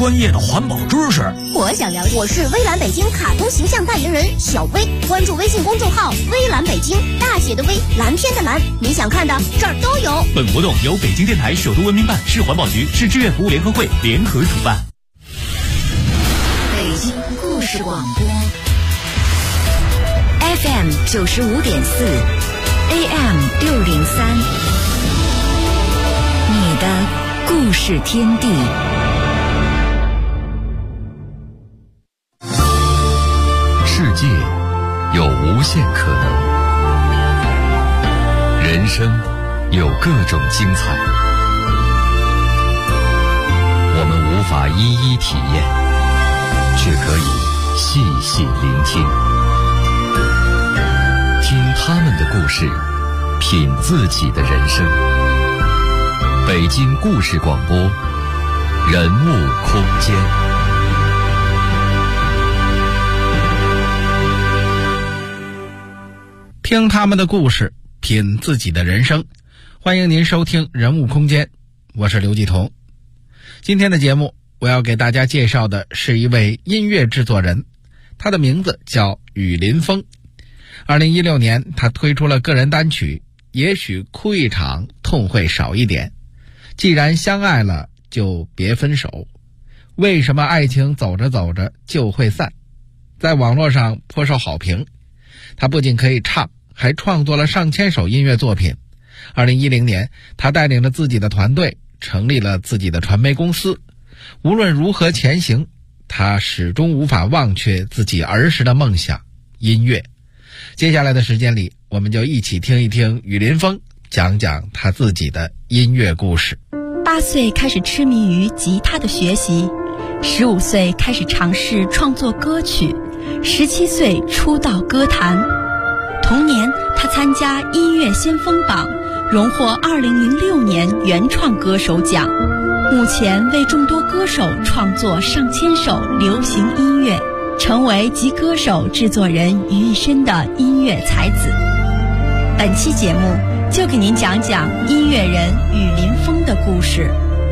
专业的环保知识。 我想了解。我是微蓝北京卡通形象代言人小薇，关注微信公众号微蓝北京，大写的微，蓝天的蓝，你想看的这儿都有。 本活动由北京电台首都文明办、市环保局、市志愿服务联合会联合主办。 北京故事广播 FM 95.4 AM 603，你的故事天地。 世界有无限可能，人生有各种精彩，我们无法一一体验，却可以细细聆听，听他们的故事，品自己的人生。北京故事广播，人物空间。 听他们的故事，品自己的人生。欢迎您收听人物空间，我是刘继彤。今天的节目我要给大家介绍的是一位音乐制作人，他的名字叫雨林风。2016年他推出了个人单曲也许哭一场痛会少一点，既然相爱了就别分手，为什么爱情走着走着就会散，在网络上颇受好评。他不仅可以唱，还创作了上千首音乐作品。2010年他带领着自己的团队成立了自己的传媒公司。无论如何前行，他始终无法忘却自己儿时的梦想——音乐。接下来的时间里，我们就一起听一听雨林风讲讲他自己的音乐故事。 8岁开始痴迷于吉他的学习，15岁开始尝试创作歌曲，17岁出道歌坛。同年他参加音乐先锋榜，荣获2006年原创歌手奖。目前为众多歌手创作上千首流行音乐，成为集歌手制作人于一身的音乐才子。本期节目就给您讲讲音乐人雨林风的故事。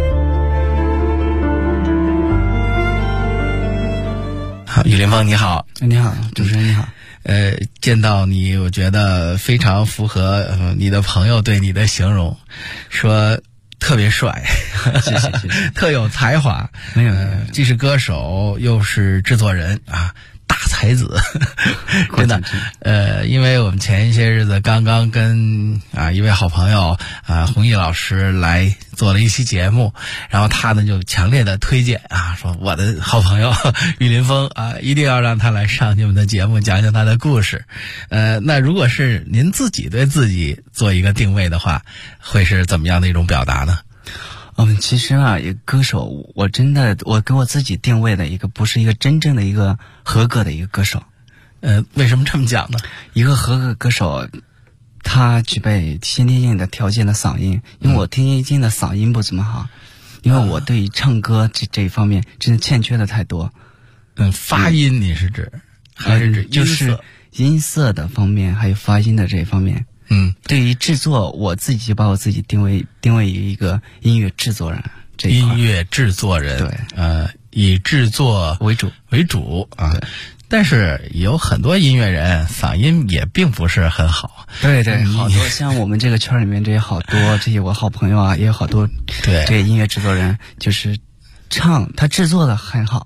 好，雨林风你好。 你好，主持人你好。 见到你我觉得非常符合你的朋友对你的形容，说特别帅， 谢谢谢谢， 特有才华。 没有， 既是歌手又是制作人啊，大才子，真的。因为我们前一些日子刚刚跟一位好朋友弘毅老师来做了一期节目，然后他呢就强烈的推荐说我的好朋友雨林风一定要让他来上你们的节目，讲讲他的故事。那如果是您自己对自己做一个定位的话，会是怎么样的一种表达呢？ 其实一个歌手，我给我自己定位的一个不是一个真正的一个合格的一个歌手。 为什么这么讲呢？ 一个合格歌手，他具备先天性的条件的嗓音，因为我天天性的嗓音不怎么好，因为我对于唱歌这一方面真的欠缺的太多。 发音你是指还是指就是音色的方面，还有发音的这一方面。对于制作，我自己就把我自己定位于一个音乐制作人这一块。 音乐制作人， 对， 以制作为主啊。但是有很多音乐人嗓音也并不是很好。 对对，好多像我们这个圈里面这些好多这些我好朋友也有好多对这些音乐制作人，就是他制作的很好，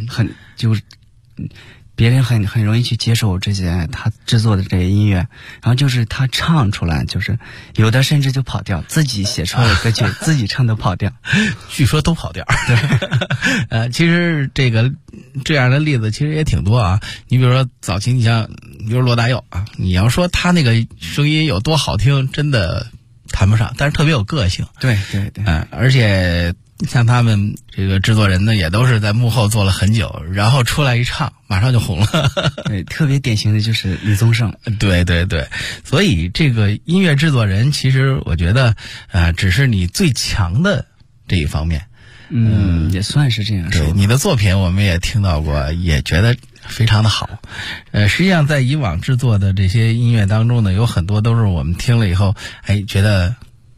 别人很容易去接受这些他制作的这些音乐，然后就是他唱出来，就是有的甚至就跑调，自己写出来的歌曲自己唱都跑调， 据说都跑调。对，其实这样的例子其实也挺多啊。你比如说早期，比如罗大佑你要说他那个声音有多好听，真的谈不上，但是特别有个性。 对对对， 而且像他们这个制作人呢，也都是在幕后做了很久，然后出来一唱，马上就红了。 对，特别典型的就是李宗盛。 对对对，所以这个音乐制作人，其实我觉得只是你最强的这一方面。 也算是这样说。 对，你的作品我们也听到过，也觉得非常的好。实际上在以往制作的这些音乐当中呢，有很多都是我们听了以后，觉得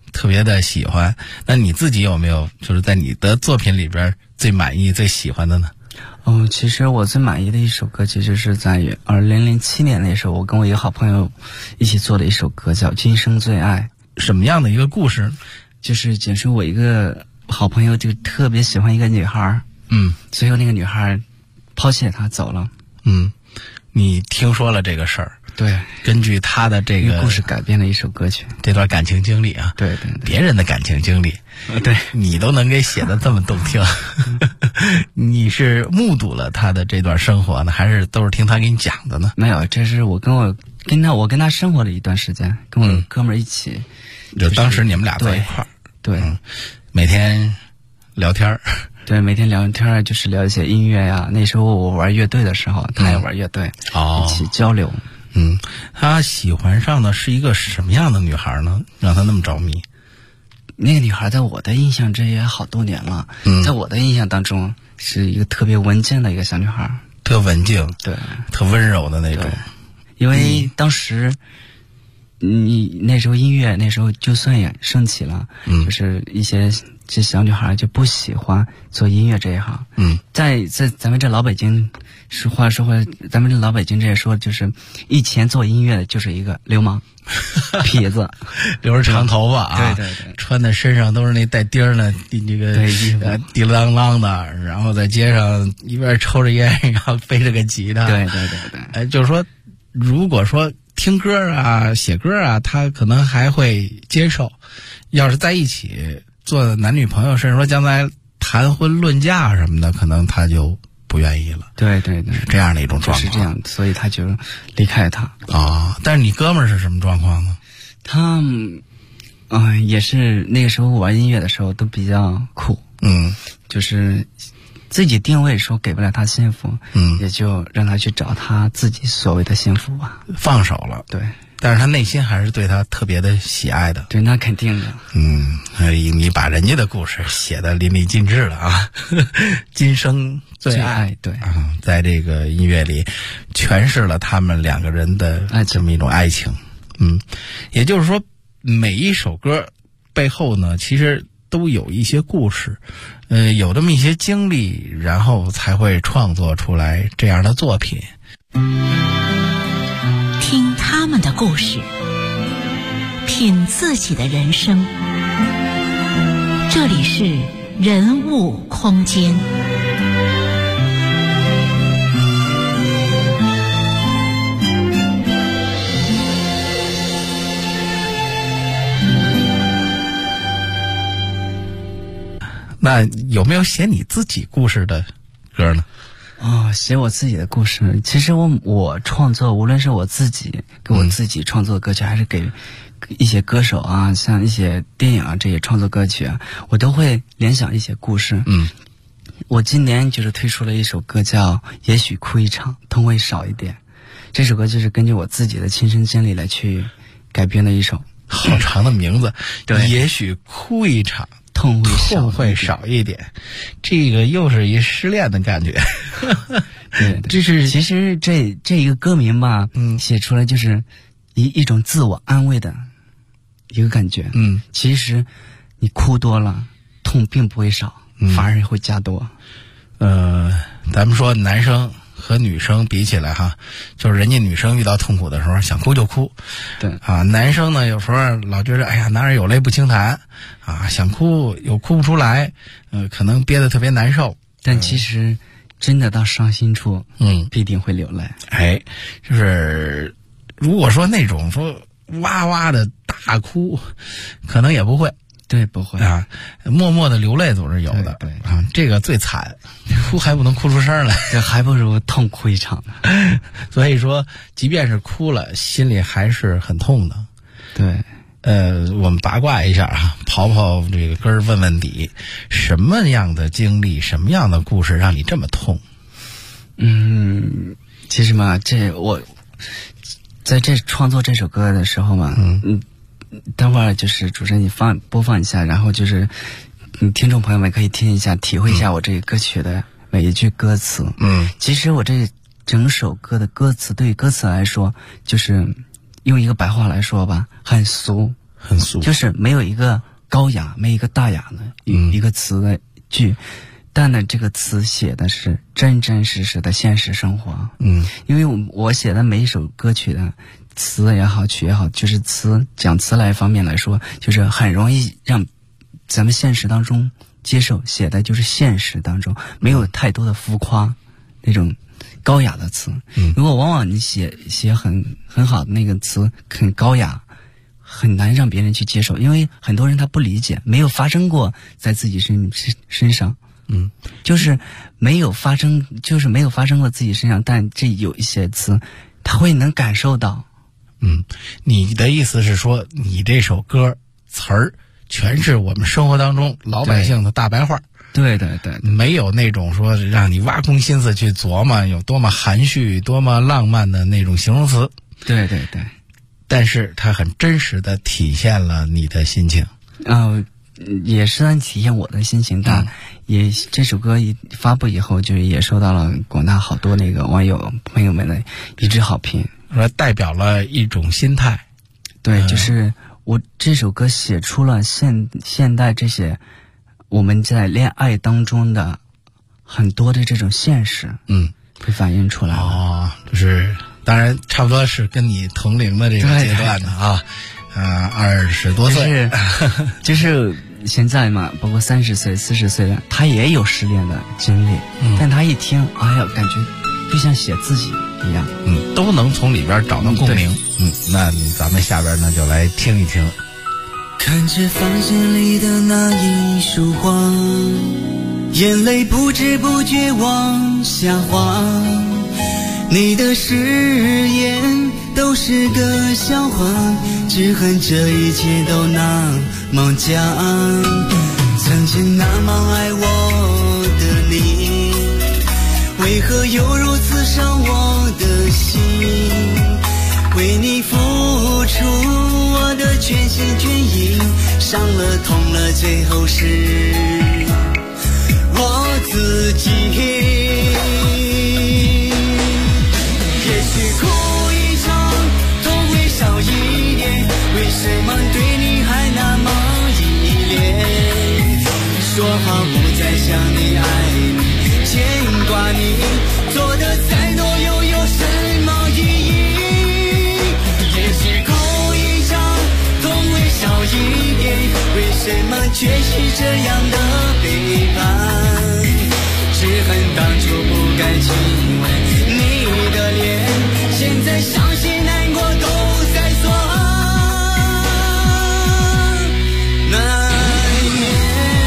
特别的喜欢。那你自己有没有就是在你的作品里边最满意、最喜欢的呢？ 其实我最满意的一首歌，其实是在2007年那时候，我跟我一个好朋友一起做的一首歌，叫《今生最爱》。 什么样的一个故事？ 就是讲述我一个好朋友就特别喜欢一个女孩，最后那个女孩抛弃了他走了。 你听说了这个事儿？ 对， 根据他的这个故事改编了一首歌曲， 这段感情经历啊， 对， 别人的感情经历， 对， 你都能给写得这么动听，你是目睹了他的这段生活呢，还是都是听他给你讲的呢？ 没有，这是我跟他生活了一段时间，跟我哥们儿一起， 就当时你们俩在一块儿， 对， 每天聊天。 对，每天聊天就是聊一些音乐呀。那时候我玩乐队的时候，他也玩乐队，一起交流。 他喜欢上的是一个什么样的女孩呢？让他那么着迷？ 那个女孩在我的印象这也好多年了，在我的印象当中是一个特别文静的一个小女孩， 特文静， 对， 特温柔的那种。 因为当时你那时候音乐那时候就算也升起了，就是一些这小女孩就不喜欢做音乐这一行。在咱们这老北京，说话，咱们这老北京这说就是以前做音乐的就是一个流氓、痞子， 留着长头发啊， 对， 穿在身上都是那带钉儿的这个滴了当啷的，然后在街上一边抽着烟，然后背着个吉他。 对。 就是说，如果说听歌啊、写歌啊，他可能还会接受；要是在一起做男女朋友，甚至说将来谈婚论嫁什么的，可能他就不愿意了。对，是这样的一种状况。 是这样，所以他就离开他啊。但是你哥们儿是什么状况呢？ 他也是那个时候玩音乐的时候都比较酷，就是自己定位说给不了他幸福，也就让他去找他自己所谓的幸福吧， 放手了。对，但是他内心还是对他特别的喜爱的。 对，那肯定的。 你把人家的故事写得淋漓尽致了啊！今生最爱， 对啊，在这个音乐里诠释了他们两个人的这么一种爱情。也就是说，每一首歌背后呢，其实都有一些故事，有这么一些经历，然后才会创作出来这样的作品。 听他们的故事，品自己的人生。这里是人物空间。 那有没有写你自己故事的歌呢？ 写我自己的故事。其实我创作，无论是我自己给我自己创作的歌曲，还是给一些歌手啊，像一些电影啊这些创作歌曲啊，我都会联想一些故事。我今年就是推出了一首歌叫《也许哭一场，痛会少一点》。这首歌就是根据我自己的亲身经历来去改编的一首。 好长的名字，对，也许哭一场，痛会少一点，这个又是一失恋的感觉。 对，这是其实这一个歌名吧，写出来就是一种自我安慰的一个感觉。其实你哭多了，痛并不会少，反而会加多。 咱们说男生和女生比起来哈，就是人家女生遇到痛苦的时候想哭就哭， 对啊，男生呢有时候老觉得哎呀男儿有泪不轻弹啊，想哭又哭不出来，可能憋得特别难受， 但其实真的到伤心处，必定会流泪。 就是如果说那种说哇哇的大哭，可能也不会。 对，不会啊，默默的流泪总是有的。对啊，这个最惨，哭还不能哭出声来， 这还不如痛哭一场呢。 所以说，即便是哭了，心里还是很痛的。 对， 我们八卦一下啊，刨这个根儿问问底，什么样的经历，什么样的故事让你这么痛？ 其实嘛，我在这创作这首歌的时候嘛，待会儿就是主持人你播放一下，然后就是听众朋友们可以听一下，体会一下我这个歌曲的每一句歌词。其实我这整首歌的歌词，对于歌词来说，就是用一个白话来说吧，很俗很俗， 就是没有一个高雅，没有一个大雅的一个词的句，但呢，这个词写的是真真实实的现实生活。因为我写的每一首歌曲的词也好，曲也好，就是讲词来方面来说，就是很容易让咱们现实当中接受，写的就是现实当中没有太多的浮夸那种高雅的词。如果往往你写很好的那个词很高雅，很难让别人去接受，因为很多人他不理解，没有发生过在自己身上。就是没有发生过自己身上，但这有一些词他会能感受到。 你的意思是说，你这首歌词儿全是我们生活当中老百姓的大白话。 对对对， 没有那种说让你挖空心思去琢磨有多么含蓄多么浪漫的那种形容词。 对对对， 但是它很真实的体现了你的心情。 也是能体现我的心情，但也这首歌一发布以后，就是也受到了广大好多那个网友朋友们的一致好评， 说代表了一种心态。 对，就是我这首歌写出了现代这些我们在恋爱当中的很多的这种现实，会反映出来了。 就是当然差不多是跟你同龄的这个阶段的啊，20多岁， 就是现在嘛，包括30岁、40岁的，他也有失恋的经历，但他一听，哎呀，感觉就像写自己一样， 都能从里边找到共鸣。那咱们下边呢就来听一听。 看着房间里的那一束花，眼泪不知不觉往下滑，你的誓言都是个笑话，只恨这一切都那么假。曾经那么爱我的你，为何又如此伤我的心？为你付出我的全心全意，伤了痛了，最后是我自己。也许哭一场，痛会少一点，为什么对你还那么依恋？说好不再想你爱你牵挂你，做的再多又有什么意义？也许哭一场，痛会少一点，为什么却是这样的背叛？只恨当初不该亲吻你的脸，现在伤心难过都在所难免。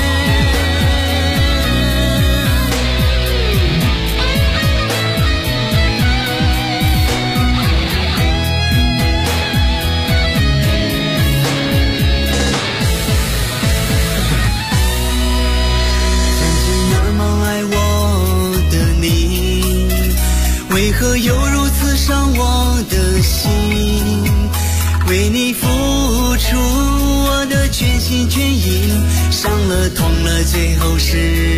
为何又如此伤我的心？为你付出我的全心全意，伤了痛了，最后是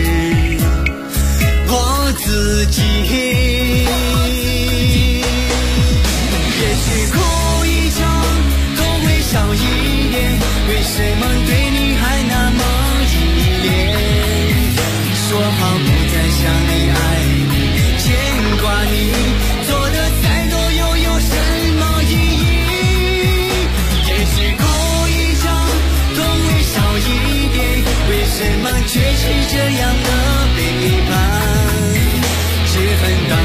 我自己。也许哭一场，痛会少一点，为什么对你还那么依恋？说好不再想你爱你牵挂你，做的再多又有什么意义？也许哭一场，痛会少一点，为什么却是这样的背叛？只恨当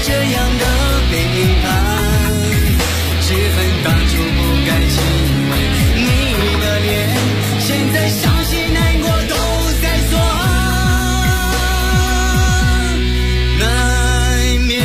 这样的背叛，只恨当初不该亲吻你的脸，现在伤心难过都在所难免。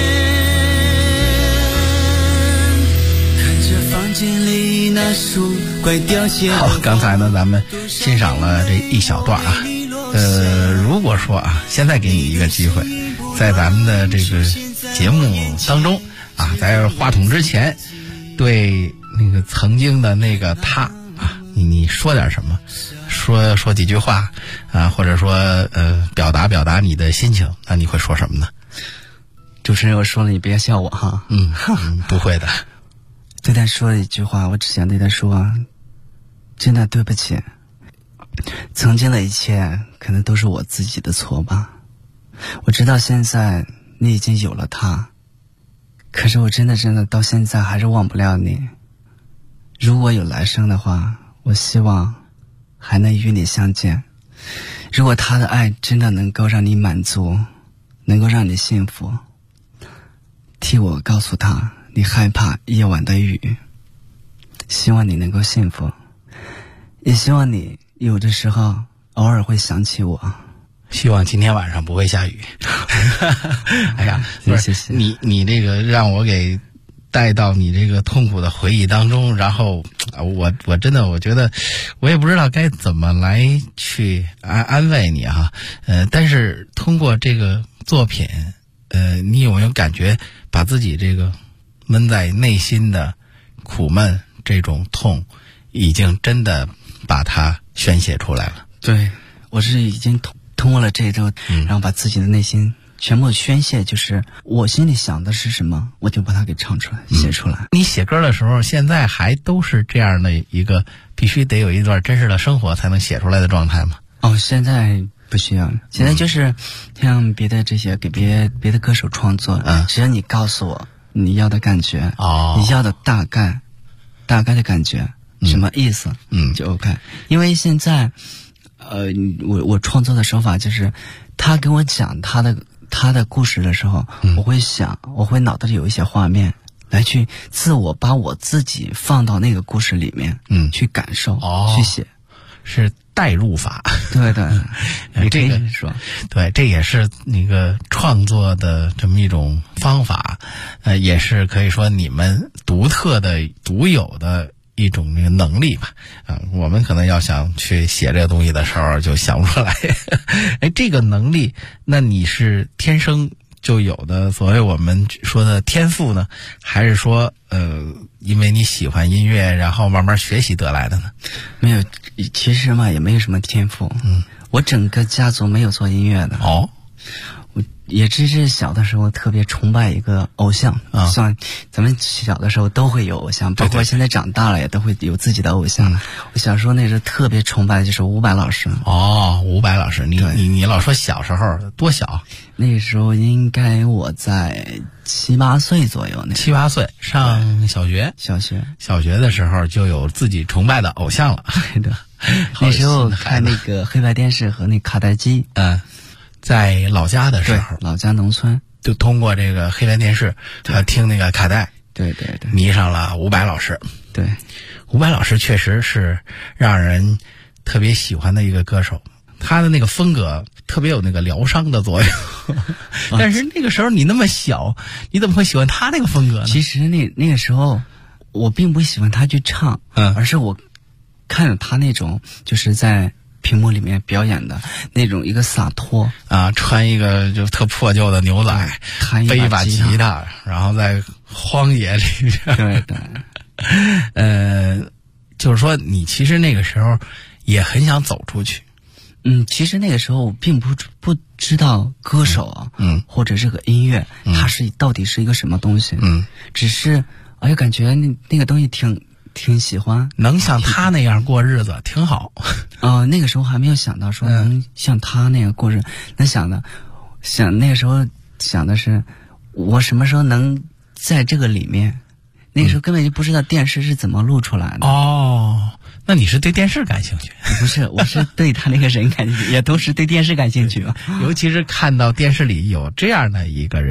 看着房间里那束快凋谢的。 好，刚才呢咱们欣赏了这一小段啊。如果说啊，现在给你一个机会，在咱们的这个节目当中啊，在话筒之前，对那个曾经的那个他啊，你说点什么，说几句话啊，或者说表达你的心情，那你会说什么呢？ 主持人，我说了你别笑我哈。 不会的。 对他说了一句话，我只想对他说，真的对不起，曾经的一切可能都是我自己的错吧。我知道现在你已经有了他，可是我真的到现在还是忘不了你。如果有来生的话，我希望还能与你相见。如果他的爱真的能够让你满足，能够让你幸福，替我告诉他你害怕夜晚的雨，希望你能够幸福，也希望你有的时候偶尔会想起我。 希望今天晚上不会下雨。哎呀， 谢谢你这个让我给带到你这个痛苦的回忆当中，然后我真的我觉得我也不知道该怎么来去安慰你哈。但是通过这个作品，你有没有感觉把自己这个闷在内心的苦闷这种痛，已经真的把它宣泄出来了？ 对，我是已经通过了这一周，然后把自己的内心全部宣泄，就是我心里想的是什么，我就把它给唱出来，写出来。 你写歌的时候，现在还都是这样的一个必须得有一段真实的生活才能写出来的状态吗？ 现在不需要，现在就是像别的这些给别的歌手创作，只要你告诉我你要的感觉，你要的大概的感觉，什么意思，就 OK。因为现在我创作的手法就是他跟我讲他的故事的时候，我会脑袋里有一些画面来去把我自己放到那个故事里面，去感受，去写， 是代入法。 对对，你这个说， 对，这也是那个创作的这么一种方法，也是可以说你们独有的一种那个能力吧。我们可能要想去写这个东西的时候就想不出来。这个能力，那你是天生就有的所谓我们说的天赋呢，还是说因为你喜欢音乐然后慢慢学习得来的呢？ 没有，其实嘛也没有什么天赋。我整个家族没有做音乐的。我也只是小的时候特别崇拜一个偶像像咱们小的时候都会有偶像，包括现在长大了也都会有自己的偶像。我小时候那时候特别崇拜的就是伍佰老师。 伍佰老师，你老说小时候多小？ 那时候应该我在7、8岁左右。 7、8岁上小学的时候就有自己崇拜的偶像了。 对的，那时候看那个黑白电视和那卡带机。 在老家的时候， 老家农村， 就通过这个黑白电视听那个卡带， 对对对， 迷上了伍佰老师。 对， 伍佰老师确实是让人特别喜欢的一个歌手，他的那个风格特别有那个疗伤的作用。但是那个时候你那么小，你怎么会喜欢他那个风格呢？ 其实那个时候我并不喜欢他去唱，而是我看着他那种就是在屏幕里面表演的那种一个洒脱穿一个就特破旧的牛仔，背一把吉他，然后在荒野里边。 对对。就是说你其实那个时候也很想走出去。 其实那个时候我并不知道歌手或者这个音乐它到底是一个什么东西。只是感觉那个东西挺喜欢， 能像他那样过日子挺好。 那个时候还没有想到说能像他那样过日子，那个时候想的是我什么时候能在这个里面。那个时候根本就不知道电视是怎么录出来的。 那你是对电视感兴趣？ 不是，我是对他那个人感兴趣，也同时对电视感兴趣。 尤其是看到电视里有这样的一个人，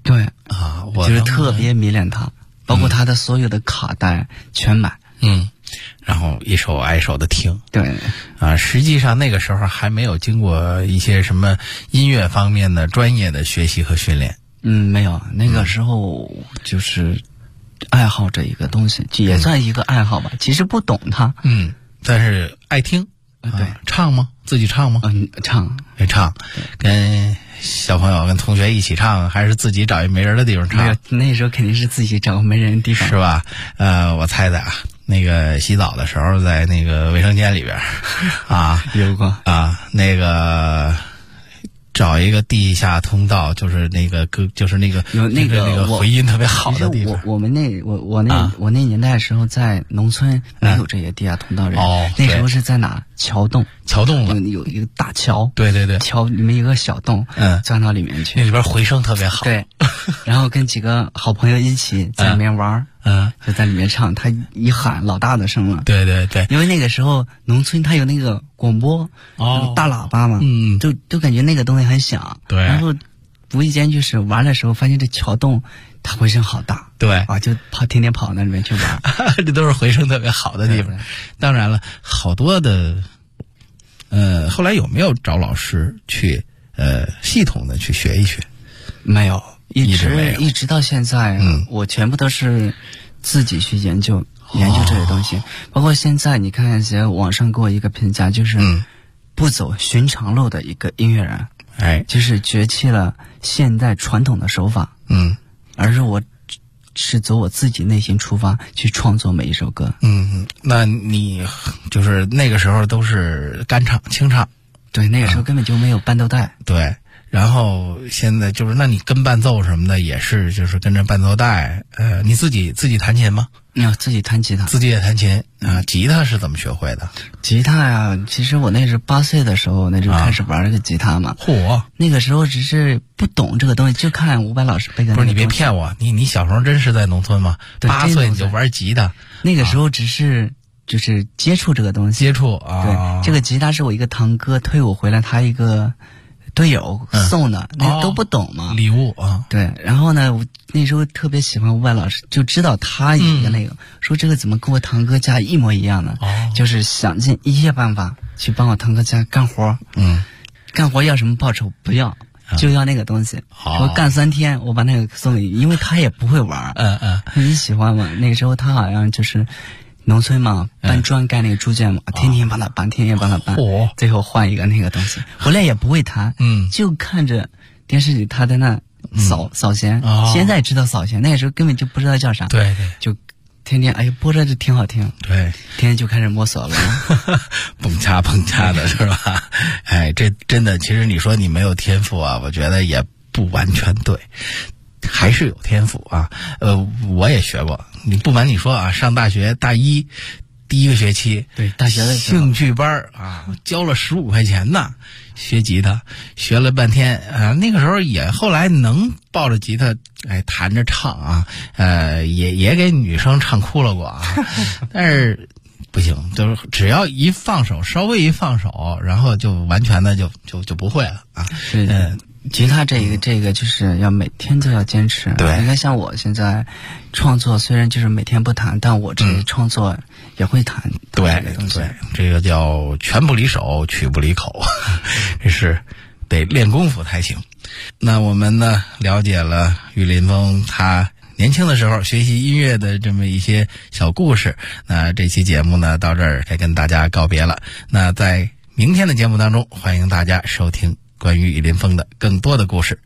对啊，我就是特别迷恋他，包括他的所有的卡带全买。 然后一首挨一首的听。 对啊，实际上那个时候还没有经过一些什么音乐方面的专业的学习和训练。 没有，那个时候就是爱好这一个东西，也算一个爱好吧。其实不懂它， 但是爱听。 对， 唱吗？自己唱吗？ 唱， 唱，跟小朋友、跟同学一起唱，还是自己找一没人的地方唱？ 那时候肯定是自己找个没人的地方， 是吧？我猜猜啊，那个洗澡的时候在那个卫生间里边啊， 有过啊，那个找一个地下通道，就是那个就是那个有那个回音特别好的地方。 我那年代的时候在农村没有这些地下通道人，那时候是在哪？桥洞了， 有一个大桥， 对， 桥里面有个小洞，钻到里面去， 那里边回声特别好。 对，然后跟几个好朋友一起在里面玩，就在里面唱，他一喊老大的声了。 对， 因为那个时候农村他有那个广播，大喇叭嘛，就感觉那个东西很响。 对， 然后无意间就是玩的时候，发现这桥洞它回声好大， 对啊，就天天跑那里面去玩， 这都是回声特别好的地方。当然了，好多的，后来有没有找老师去系统的去学一学？ 没有， 一直没有， 一直到现在，我全部都是自己去研究这些东西。包括现在你看一些网上给我一个评价，就是不走寻常路的一个音乐人，就是绝弃了现代传统的手法，而是我是走我自己内心出发去创作每一首歌。 那你就是那个时候都是干唱、清唱？ 对，那个时候根本就没有伴奏带。 对，然后现在就是，那你跟伴奏什么的也是，就是跟着伴奏带。你自己弹琴吗？ 自己弹吉他， 自己也弹琴啊。吉他是怎么学会的？ 吉他呀，其实我那是8岁的时候，那就开始玩这个吉他嘛。那个时候只是不懂这个东西，就看伍佰老师背的。 不是，你别骗我，你小时候真是在农村吗？8岁你就玩吉他？ 那个时候只是就是接触这个东西，对，这个吉他是我一个堂哥退伍回来，他一个队友送的，那个都不懂嘛， 礼物啊。 对，然后呢，我那时候特别喜欢伍佰老师，就知道他一个那个，说这个怎么跟我堂哥家一模一样呢？就是想尽一切办法去帮我堂哥家干活。干活要什么报酬？不要，就要那个东西。我干3天，我把那个送给你，因为他也不会玩。你喜欢吗？那个时候他好像就是农村嘛，搬砖盖那个猪圈嘛，天天帮他搬，最后换一个那个东西，回来也不会弹，就看着电视里他在那扫弦，现在知道扫弦，那个时候根本就不知道叫啥， 对， 就天天播着就挺好听， 对， 天天就开始摸索了， 蹦恰的是吧？这真的，其实你说你没有天赋啊，我觉得也不完全对。还是有天赋啊，我也学过。你不瞒你说啊，上大学大一第一个学期， 对，大学的兴趣班啊，交了15块钱呢，学吉他，学了半天啊。那个时候也后来能抱着吉他弹着唱啊，也给女生唱哭了过啊，但是不行，就是只要一放手，稍微一放手，然后就完全的就不会了啊。 吉他这个就是要每天都要坚持。 对， 你看像我现在创作，虽然就是每天不弹，但我这创作也会弹。 对，这个叫拳不离手，曲不离口，这是得练功夫才行。那我们呢了解了玉林峰他年轻的时候学习音乐的这么一些小故事。那这期节目呢到这儿该跟大家告别了。那在明天的节目当中，欢迎大家收听关于玉林峰的更多的故事。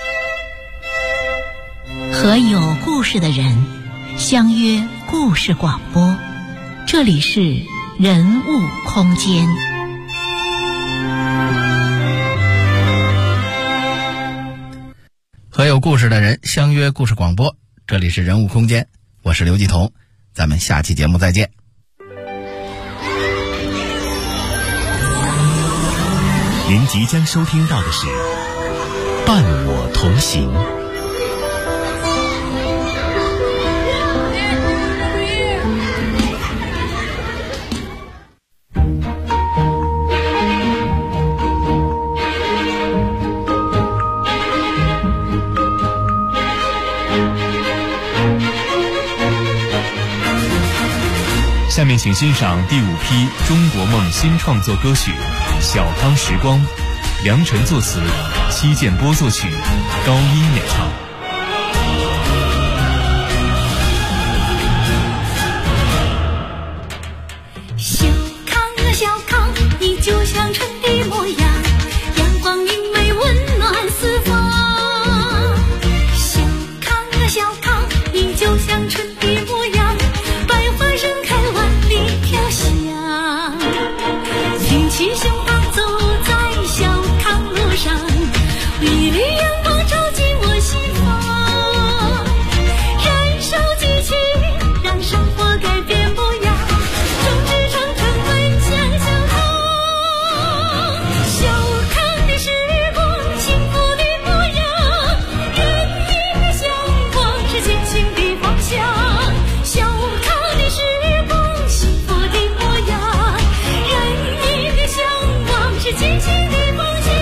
和有故事的人相约故事广播，这里是人物空间。 和有故事的人相约故事广播，这里是人物空间，我是刘继彤，咱们下期节目再见。 您即将收听到的是伴我同行。 请欣赏第5批中国梦新创作歌曲《小康时光》，梁晨作词，戚建波作曲，高一演唱。 小康啊小康，你就像春的模样，阳光明媚温暖四方。小康啊小康，你就像春的模样，百花盛开万里飘香。挺起胸膛走在小康路上，美丽阳光照进我心房。燃烧激情，让生活改变模样，众志成城奔向小康。小康的时光，幸福的模样，人民的向往是前行的方向。小康的时光，幸福的模样，人民的向往是前行的方向。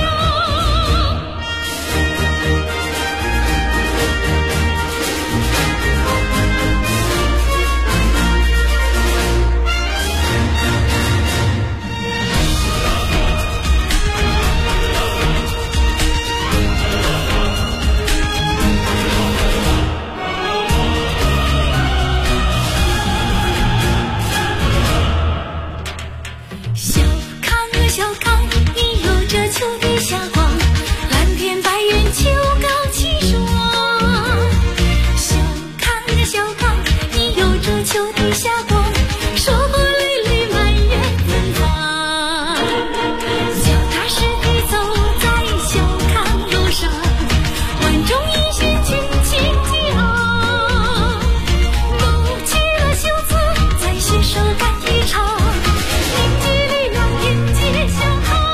小康啊小康，你有着秋的霞光，蓝天白云秋高气爽。小康啊小康，你有着秋的霞光，收获累累满园芬芳。脚踏实地走在小康路上，万众一心群情激昂，勾起了袖子再携手干一场，凝聚力量迎接小康。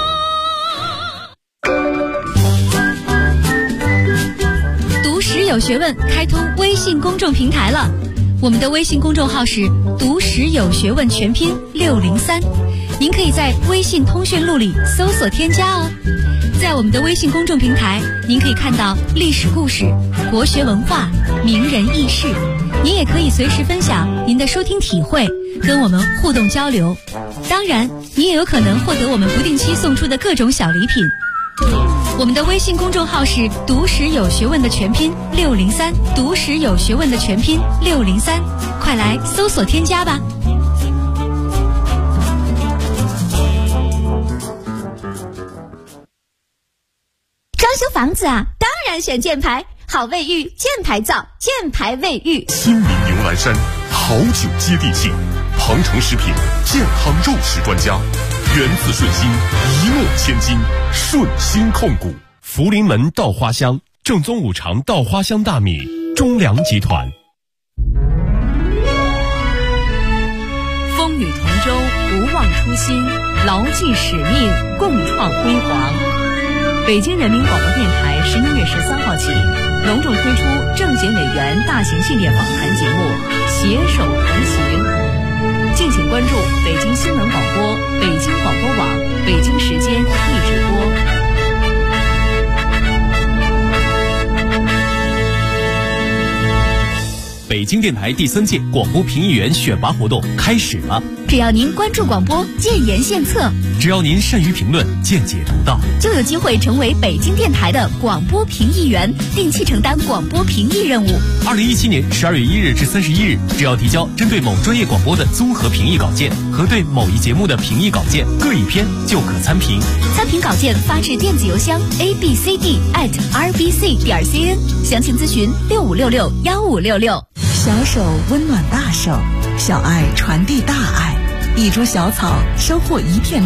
读史有学问开通微信公众平台了，我们的微信公众号是读史有学问全拼603，您可以在微信通讯录里搜索添加哦。在我们的微信公众平台，您可以看到历史故事、国学文化、名人轶事，您也可以随时分享您的收听体会，跟我们互动交流。当然，你也有可能获得我们不定期送出的各种小礼品。我们的微信公众号是读史有学问的全拼603，读史有学问的全拼603，快来搜索添加吧。 装修房子啊，当然选箭牌，好卫浴，箭牌造，箭牌卫浴。 亲民牛栏山，好酒接地气，鹏城食品健康肉食专家，源自顺心，一诺千金，顺心控股。福临门稻花香，正宗五常稻花香大米，中粮集团。 风雨同舟，不忘初心，牢记使命，共创辉煌。北京人民广播电台11月13号起，隆重推出政协委员大型系列访谈节目《携手同行》，敬请关注北京新闻广播、北京广播网、北京时间一直播。 北京电台第3届广播评议员选拔活动开始了。 只要您关注广播，建言献策， 只要您善于评论，见解独到， 就有机会成为北京电台的广播评议员，定期承担广播评议任务。 2017年12月1日至31日，只要提交针对某专业广播的综合评议稿件和对某一节目的评议稿件各一篇，就可参评。 参评稿件发至电子邮箱 abcd@rbc.cn， 详情咨询65661566。 小手温暖大手，小爱传递大爱，一株小草收获一片